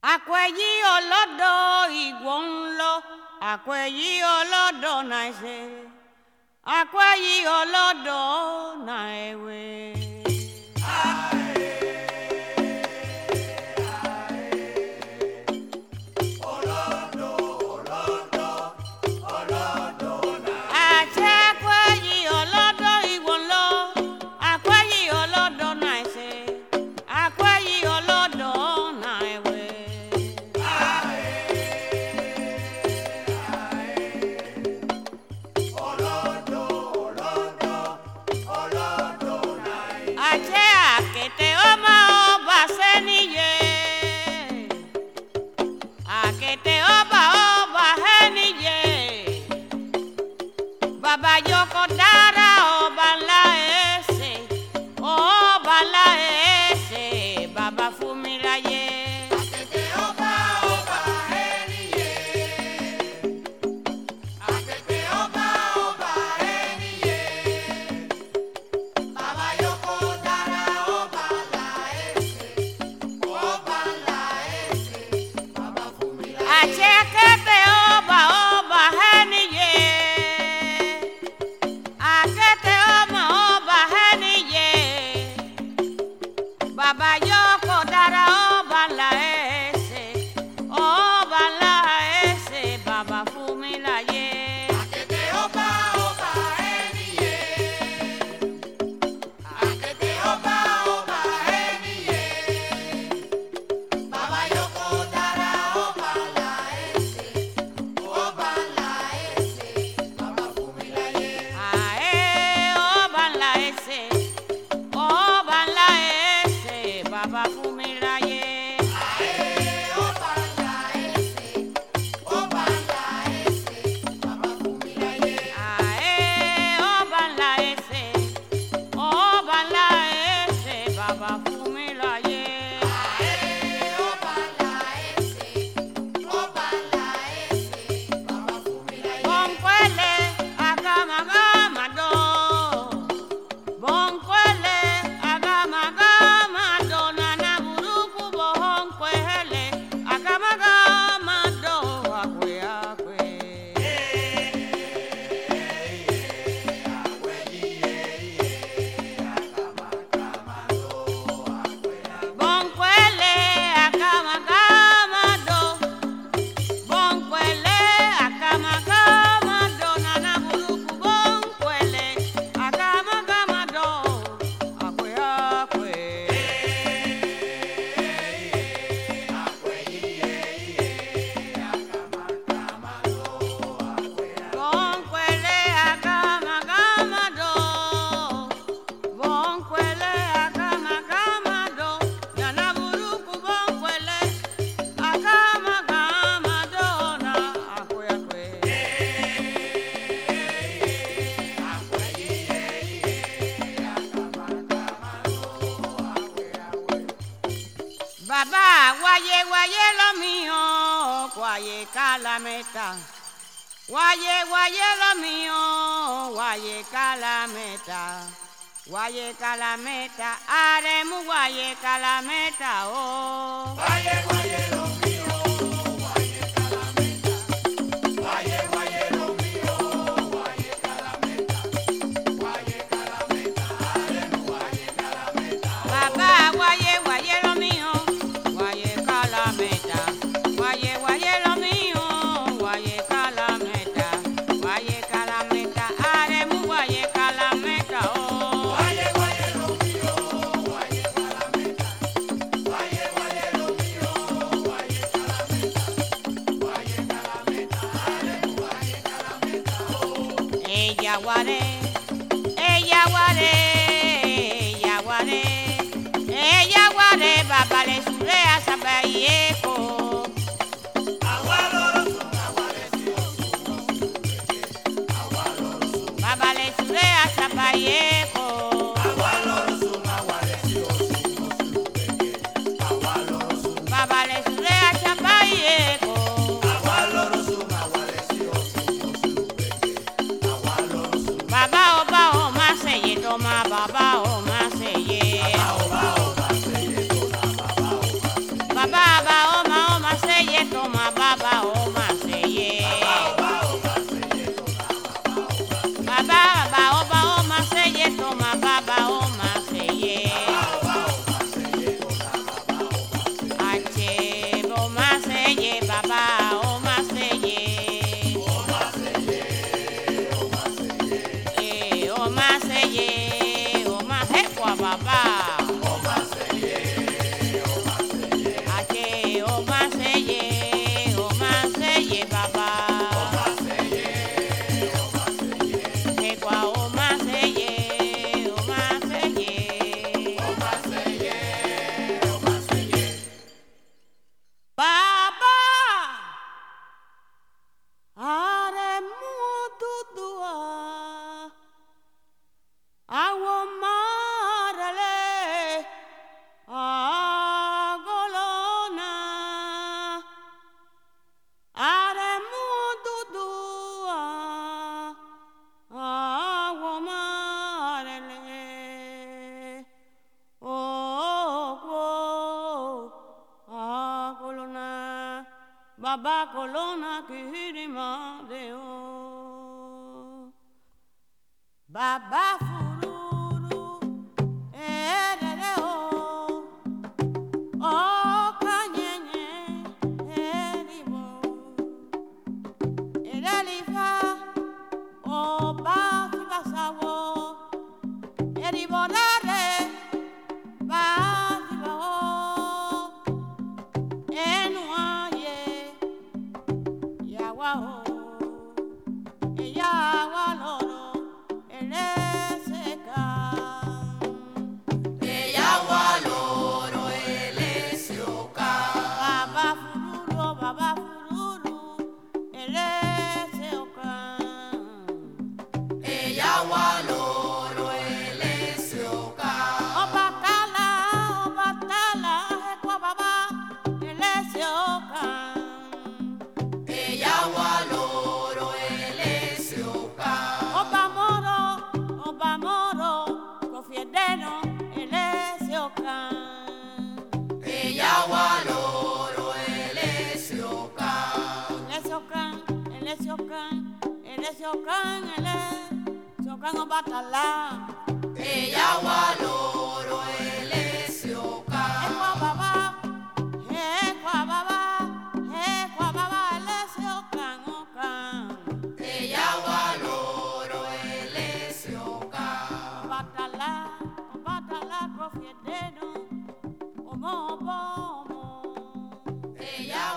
Akweyi olodo igwo nlo, akweyi olodo na ise, akweyi olodo na ewe. Baba Yoko Dara obala ese, Baba Fumilaye. Akete oba eniye, akete oba eniye. Baba Yoko Dara obala ese, Baba Fumilaye. Achekete oba eniye. Baba Yoko Dara obala ese, Baba Fumilaye. Akete oba eniye, akete oba eniye. Baba Yoko Dara obala ese, Baba Fumilaye. Obala ese, Baba Fumilaye. Baba, waye lo mío, waye calameta. Waye lo mío, waye calameta. Waye calameta, aremu waye calameta, oh. Waye lo mío, waye calameta. Waye lo mío, waye calameta. Waye calameta, aremu waye calameta. Baba, waye lo mío, waye calameta. Waye lo mío, waye calameta. Waye calameta, aremu waye calameta, oh. Waye lo mío, waye calameta. Waye lo mío, waye calameta. Waye calameta, aremu waye calameta, oh. Ella guare, Baba le sure a sabayeko. Baba le sure a sabayeko. Baba le sure a sabayeko. Baba Baba colonna che rimane o Baba fururu erere o O kanyenye eribo Erelifa o ba tibasawo Eribo nare ba tibawo Enuaye Yawa o Yawa loro Eleseka Eyawa loro elesioka. Baba fururu Eleseoka Eyawa loro elesioka. Obatala Ekwa baba Eleseoka Eyawa loro elesioka. Obamoro Kofiedeno Eleseoka Eyawa loro elesioka. Eleseoka Obatala Eyawa loro elesioka. Ekwa baba Eleseoka Eyawa loro elesioka. Obatala Kofiedeno Omo Eyawa